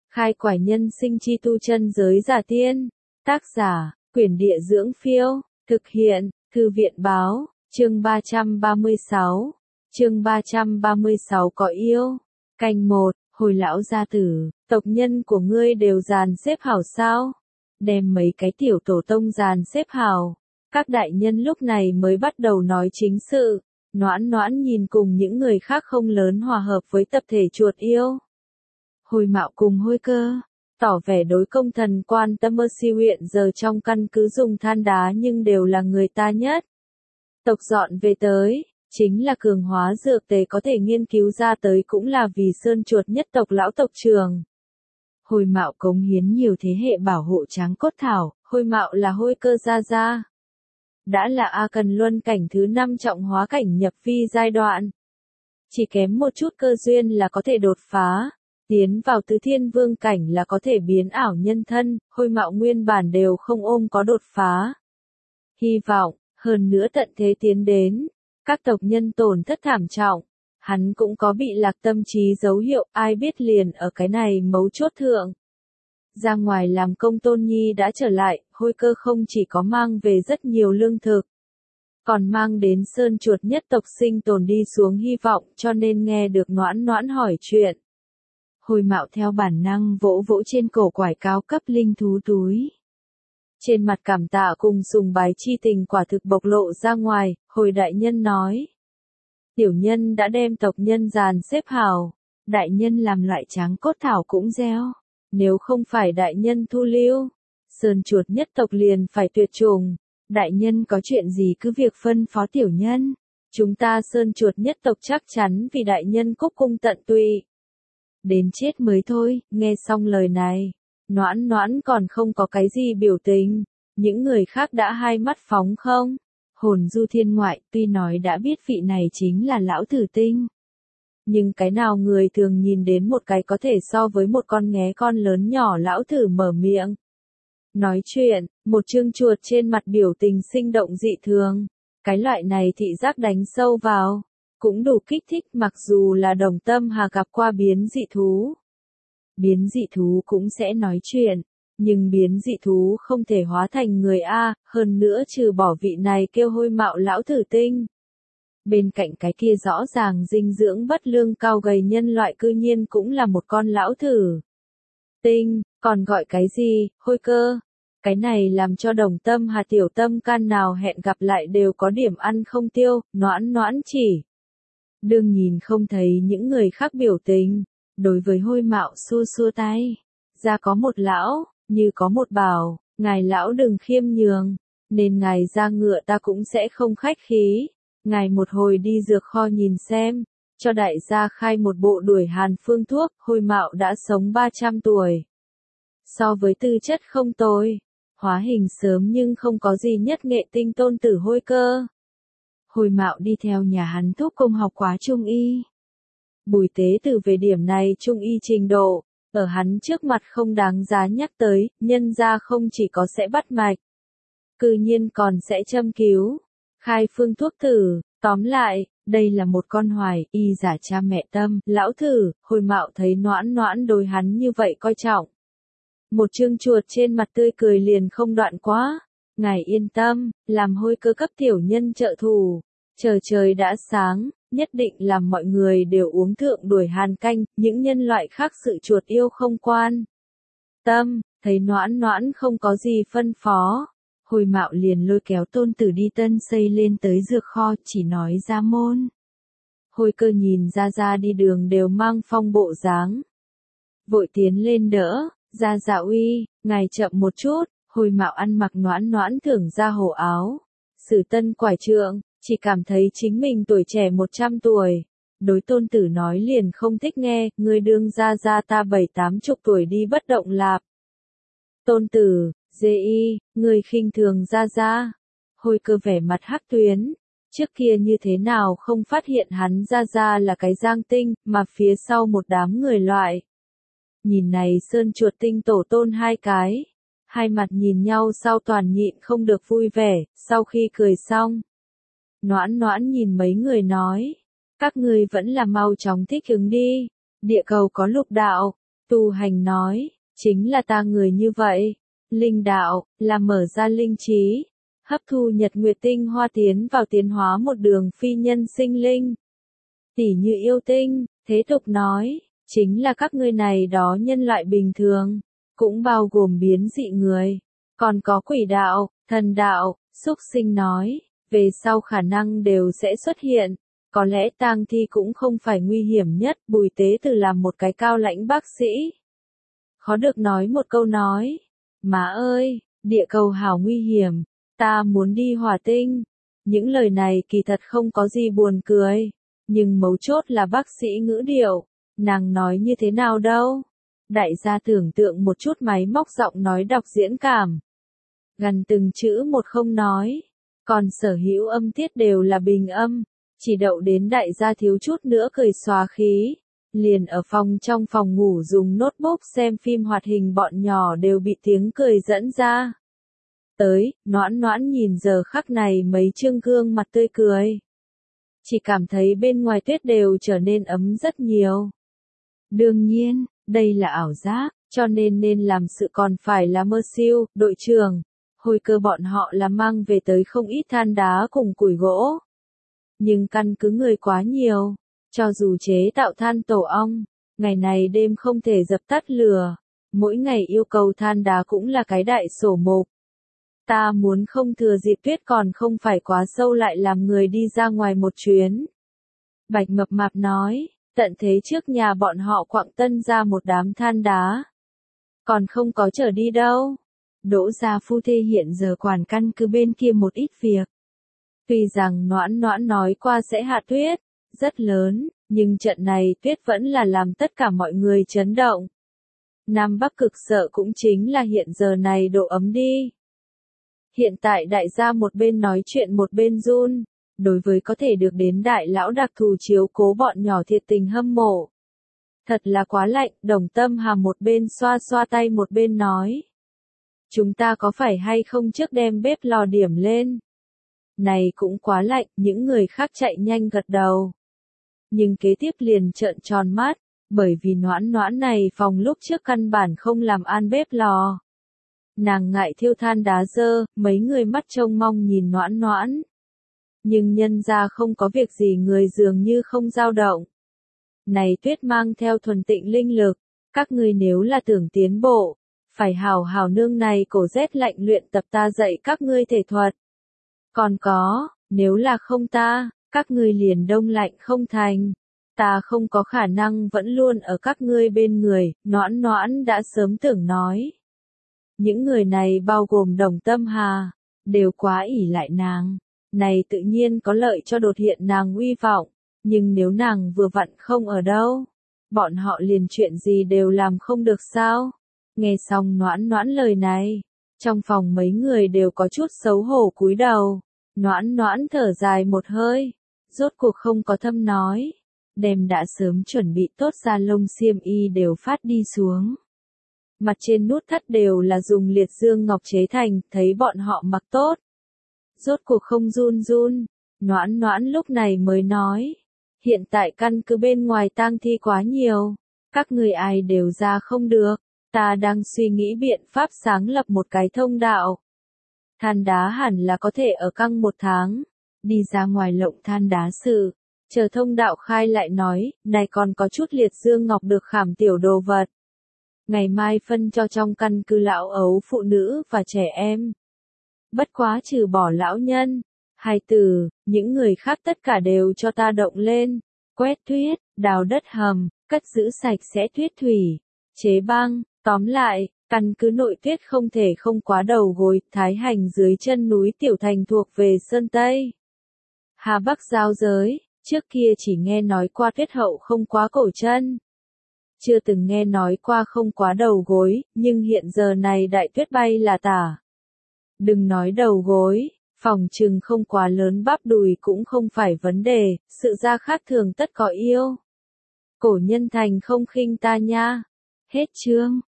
Khai quải nhân sinh chi tu chân giới giả tiên. Tác giả, Quyển Địa Dưỡng Phiêu. Thực hiện, Thư viện Báo. Chương 336. Chương 336 có yêu. Canh 1, hồi lão gia tử, tộc nhân của ngươi đều dàn xếp hảo sao? Đem mấy cái tiểu tổ tông dàn xếp hảo. Các đại nhân lúc này mới bắt đầu nói chính sự. Noãn Noãn nhìn cùng những người khác không lớn hòa hợp với tập thể chuột yêu. Hồi Mạo cùng Hôi Cơ, tỏ vẻ đối công thần quan tâm si huyện giờ trong căn cứ dùng than đá nhưng đều là người ta nhất. Tộc dọn về tới, chính là cường hóa dược tề có thể nghiên cứu ra tới cũng là vì sơn chuột nhất tộc lão tộc trưởng. Hồi Mạo cống hiến nhiều thế hệ bảo hộ tráng cốt thảo, Hồi Mạo là Hôi Cơ gia gia. Đã là A Cần Luân cảnh thứ 5 trọng hóa cảnh nhập phi giai đoạn. Chỉ kém một chút cơ duyên là có thể đột phá, tiến vào tứ thiên vương cảnh là có thể biến ảo nhân thân, Hôi Mạo nguyên bản đều không ôm có đột phá. Hy vọng, hơn nữa tận thế tiến đến, các tộc nhân tổn thất thảm trọng, hắn cũng có bị lạc tâm trí dấu hiệu, ai biết liền ở cái này mấu chốt thượng. Ra ngoài làm công Tôn Nhi đã trở lại, Hôi Cơ không chỉ có mang về rất nhiều lương thực, còn mang đến sơn chuột nhất tộc sinh tồn đi xuống hy vọng, cho nên nghe được Noãn Noãn hỏi chuyện. Hồi Mạo theo bản năng vỗ vỗ trên cổ quải cao cấp linh thú túi. Trên mặt cảm tạ cùng sùng bái chi tình quả thực bộc lộ ra ngoài, Hồi đại nhân nói. Tiểu nhân đã đem tộc nhân dàn xếp hảo, đại nhân làm loại tráng cốt thảo cũng gieo. Nếu không phải đại nhân thu lưu, sơn chuột nhất tộc liền phải tuyệt chủng. Đại nhân có chuyện gì cứ việc phân phó tiểu nhân. Chúng ta sơn chuột nhất tộc chắc chắn vì đại nhân cúc cung tận tụy. Đến chết mới thôi, nghe xong lời này. Noãn Noãn còn không có cái gì biểu tình. Những người khác đã hai mắt phóng không. Hồn du thiên ngoại tuy nói đã biết vị này chính là lão tử tinh. Nhưng cái nào người thường nhìn đến một cái có thể so với một con nghé con lớn nhỏ lão thử mở miệng. Nói chuyện, một chương chuột trên mặt biểu tình sinh động dị thường. Cái loại này thị giác đánh sâu vào, cũng đủ kích thích mặc dù là Đồng Tâm Hà gặp qua biến dị thú. Biến dị thú cũng sẽ nói chuyện, nhưng biến dị thú không thể hóa thành người A, hơn nữa trừ bỏ vị này kêu Hôi Mạo lão thử tinh. Bên cạnh cái kia rõ ràng dinh dưỡng bất lương cao gầy nhân loại cư nhiên cũng là một con lão thử tinh, còn gọi cái gì, Hôi Cơ. Cái này làm cho Đồng Tâm Hà tiểu tâm can nào hẹn gặp lại đều có điểm ăn không tiêu, Noãn Noãn chỉ. Đương nhìn không thấy những người khác biểu tình, đối với Hôi Mạo xua xua tay. Ra có một lão, như có một bảo, ngài lão đừng khiêm nhường, nên ngài ra ngựa ta cũng sẽ không khách khí. Ngài một hồi đi dược kho nhìn xem, cho đại gia khai một bộ đuổi hàn phương thuốc, Hôi Mạo đã sống 300 tuổi. So với tư chất không tồi, hóa hình sớm nhưng không có gì nhất nghệ tinh tôn tử Hôi Cơ. Hồi Mạo đi theo nhà hắn thúc công học khóa trung y. Bùi tế từ về điểm này trung y trình độ, ở hắn trước mặt không đáng giá nhắc tới, nhân ra không chỉ có sẽ bắt mạch, cư nhiên còn sẽ châm cứu, khai phương thuốc thử, tóm lại, đây là một con hoài, y giả cha mẹ tâm, lão thử, Hồi Mạo thấy Noãn Noãn đối hắn như vậy coi trọng. Một chương chuột trên mặt tươi cười liền không đoạn quá, ngài yên tâm, làm Hôi Cơ cấp tiểu nhân trợ thủ, chờ trời đã sáng, nhất định làm mọi người đều uống thượng đuổi hàn canh, những nhân loại khác sự chuột yêu không quan tâm, thấy Noãn Noãn không có gì phân phó. Hồi Mạo liền lôi kéo tôn tử đi tân xây lên tới dược kho, chỉ nói ra môn. Hôi Cơ nhìn ra đi đường đều mang phong bộ dáng. Vội tiến lên đỡ, ra uy, ngài chậm một chút, Hồi Mạo ăn mặc Noãn Noãn thưởng ra hổ áo. Sử tân quải trượng, chỉ cảm thấy chính mình tuổi trẻ 100 tuổi. Đối tôn tử nói liền không thích nghe, người đương ra ta 7-80 tuổi đi bất động lạp. Tôn tử, người khinh thường ra. Hôi Cơ vẻ mặt hắc tuyến. Trước kia như thế nào không phát hiện hắn ra là cái giang tinh, mà phía sau một đám người loại. Nhìn này sơn chuột tinh tổ tôn hai cái. Hai mặt nhìn nhau sau toàn nhịn không được vui vẻ, sau khi cười xong. Noãn Noãn nhìn mấy người nói. Các ngươi vẫn là mau chóng thích ứng đi. Địa cầu có lục đạo. Tu hành nói, chính là ta người như vậy. Linh đạo, là mở ra linh trí, hấp thu nhật nguyệt tinh hoa tiến vào tiến hóa một đường phi nhân sinh linh. Tỉ như yêu tinh, thế tục nói, chính là các ngươi này đó nhân loại bình thường, cũng bao gồm biến dị người. Còn có quỷ đạo, thần đạo, súc sinh nói, về sau khả năng đều sẽ xuất hiện. Có lẽ tang thi cũng không phải nguy hiểm nhất, Bùi Tế Từ làm một cái cao lãnh bác sĩ. Khó được nói một câu nói, má ơi, địa cầu hảo nguy hiểm, ta muốn đi hỏa tinh. Những lời này kỳ thật không có gì buồn cười, nhưng mấu chốt là bác sĩ ngữ điệu, nàng nói như thế nào đâu. Đại gia tưởng tượng một chút máy móc giọng nói đọc diễn cảm. Gần từng chữ một không nói, còn sở hữu âm tiết đều là bình âm, chỉ đậu đến đại gia thiếu chút nữa cười xóa khí. Liền ở trong phòng ngủ dùng notebook xem phim hoạt hình bọn nhỏ đều bị tiếng cười dẫn ra. Tới, Noãn Noãn nhìn giờ khắc này mấy trương gương mặt tươi cười. Chỉ cảm thấy bên ngoài tuyết đều trở nên ấm rất nhiều. Đương nhiên, đây là ảo giác, cho nên làm sự còn phải là mơ siêu, đội trưởng. Hồi cơ bọn họ là mang về tới không ít than đá cùng củi gỗ. Nhưng căn cứ người quá nhiều, cho dù chế tạo than tổ ong, ngày này đêm không thể dập tắt lửa, mỗi ngày yêu cầu than đá cũng là cái đại sổ mục. Ta muốn không thừa dịp tuyết còn không phải quá sâu lại làm người đi ra ngoài một chuyến. Bạch Mập Mạp nói, tận thế trước nhà bọn họ quặng tân ra một đám than đá. Còn không có trở đi đâu. Đỗ gia phu thê hiện giờ quản căn cứ bên kia một ít việc. Tuy rằng Noãn Noãn nói qua sẽ hạ tuyết, rất lớn, nhưng trận này tuyết vẫn là làm tất cả mọi người chấn động. Nam Bắc cực sợ cũng chính là hiện giờ này độ ấm đi. Hiện tại đại gia một bên nói chuyện một bên run, đối với có thể được đến đại lão đặc thù chiếu cố bọn nhỏ thiệt tình hâm mộ. Thật là quá lạnh, Đồng Tâm Hàm một bên xoa xoa tay một bên nói. Chúng ta có phải hay không trước đem bếp lò điểm lên? Này cũng quá lạnh, những người khác chạy nhanh gật đầu. Nhưng kế tiếp liền trợn tròn mắt, bởi vì Noãn Noãn này phòng lúc trước căn bản không làm an bếp lò. Nàng ngại thiêu than đá dơ, mấy người mắt trông mong nhìn Noãn Noãn. Nhưng nhân ra không có việc gì người dường như không dao động. Này tuyết mang theo thuần tịnh linh lực, các ngươi nếu là tưởng tiến bộ, phải hào hào nương này cổ rét lạnh luyện tập ta dạy các ngươi thể thuật. Còn có, nếu là không ta, các ngươi liền đông lạnh không thành. Ta không có khả năng vẫn luôn ở các ngươi bên người, Noãn Noãn đã sớm tưởng nói. Những người này bao gồm Đồng Tâm Hà, đều quá ỷ lại nàng. Này tự nhiên có lợi cho đột hiện nàng uy vọng, nhưng nếu nàng vừa vặn không ở đâu, bọn họ liền chuyện gì đều làm không được sao? Nghe xong Noãn Noãn lời này, trong phòng mấy người đều có chút xấu hổ cúi đầu. Noãn Noãn thở dài một hơi, rốt cuộc không có thâm nói, đem đã sớm chuẩn bị tốt da lông xiêm y đều phát đi xuống. Mặt trên nút thắt đều là dùng liệt dương ngọc chế thành, thấy bọn họ mặc tốt. Rốt cuộc không run run, Noãn Noãn lúc này mới nói, hiện tại căn cứ bên ngoài tang thi quá nhiều, các người ai đều ra không được, ta đang suy nghĩ biện pháp sáng lập một cái thông đạo. Than đá hẳn là có thể ở căng 1 tháng, đi ra ngoài lộng than đá sự, chờ thông đạo khai lại nói, này còn có chút liệt dương ngọc được khảm tiểu đồ vật. Ngày mai phân cho trong căn cứ lão ấu phụ nữ và trẻ em. Bất quá trừ bỏ lão nhân, hài tử, những người khác tất cả đều cho ta động lên, quét tuyết, đào đất hầm, cất giữ sạch sẽ tuyết thủy, chế băng, tóm lại, căn cứ nội tuyết không thể không quá đầu gối, Thái Hành dưới chân núi Tiểu Thành thuộc về Sơn Tây. Hà Bắc giao giới, trước kia chỉ nghe nói qua tuyết hậu không quá cổ chân. Chưa từng nghe nói qua không quá đầu gối, nhưng hiện giờ này đại tuyết bay là tả. Đừng nói đầu gối, phòng trừng không quá lớn bắp đùi cũng không phải vấn đề, sự ra khác thường tất có yêu. Cổ nhân thành không khinh ta nha. Hết chương.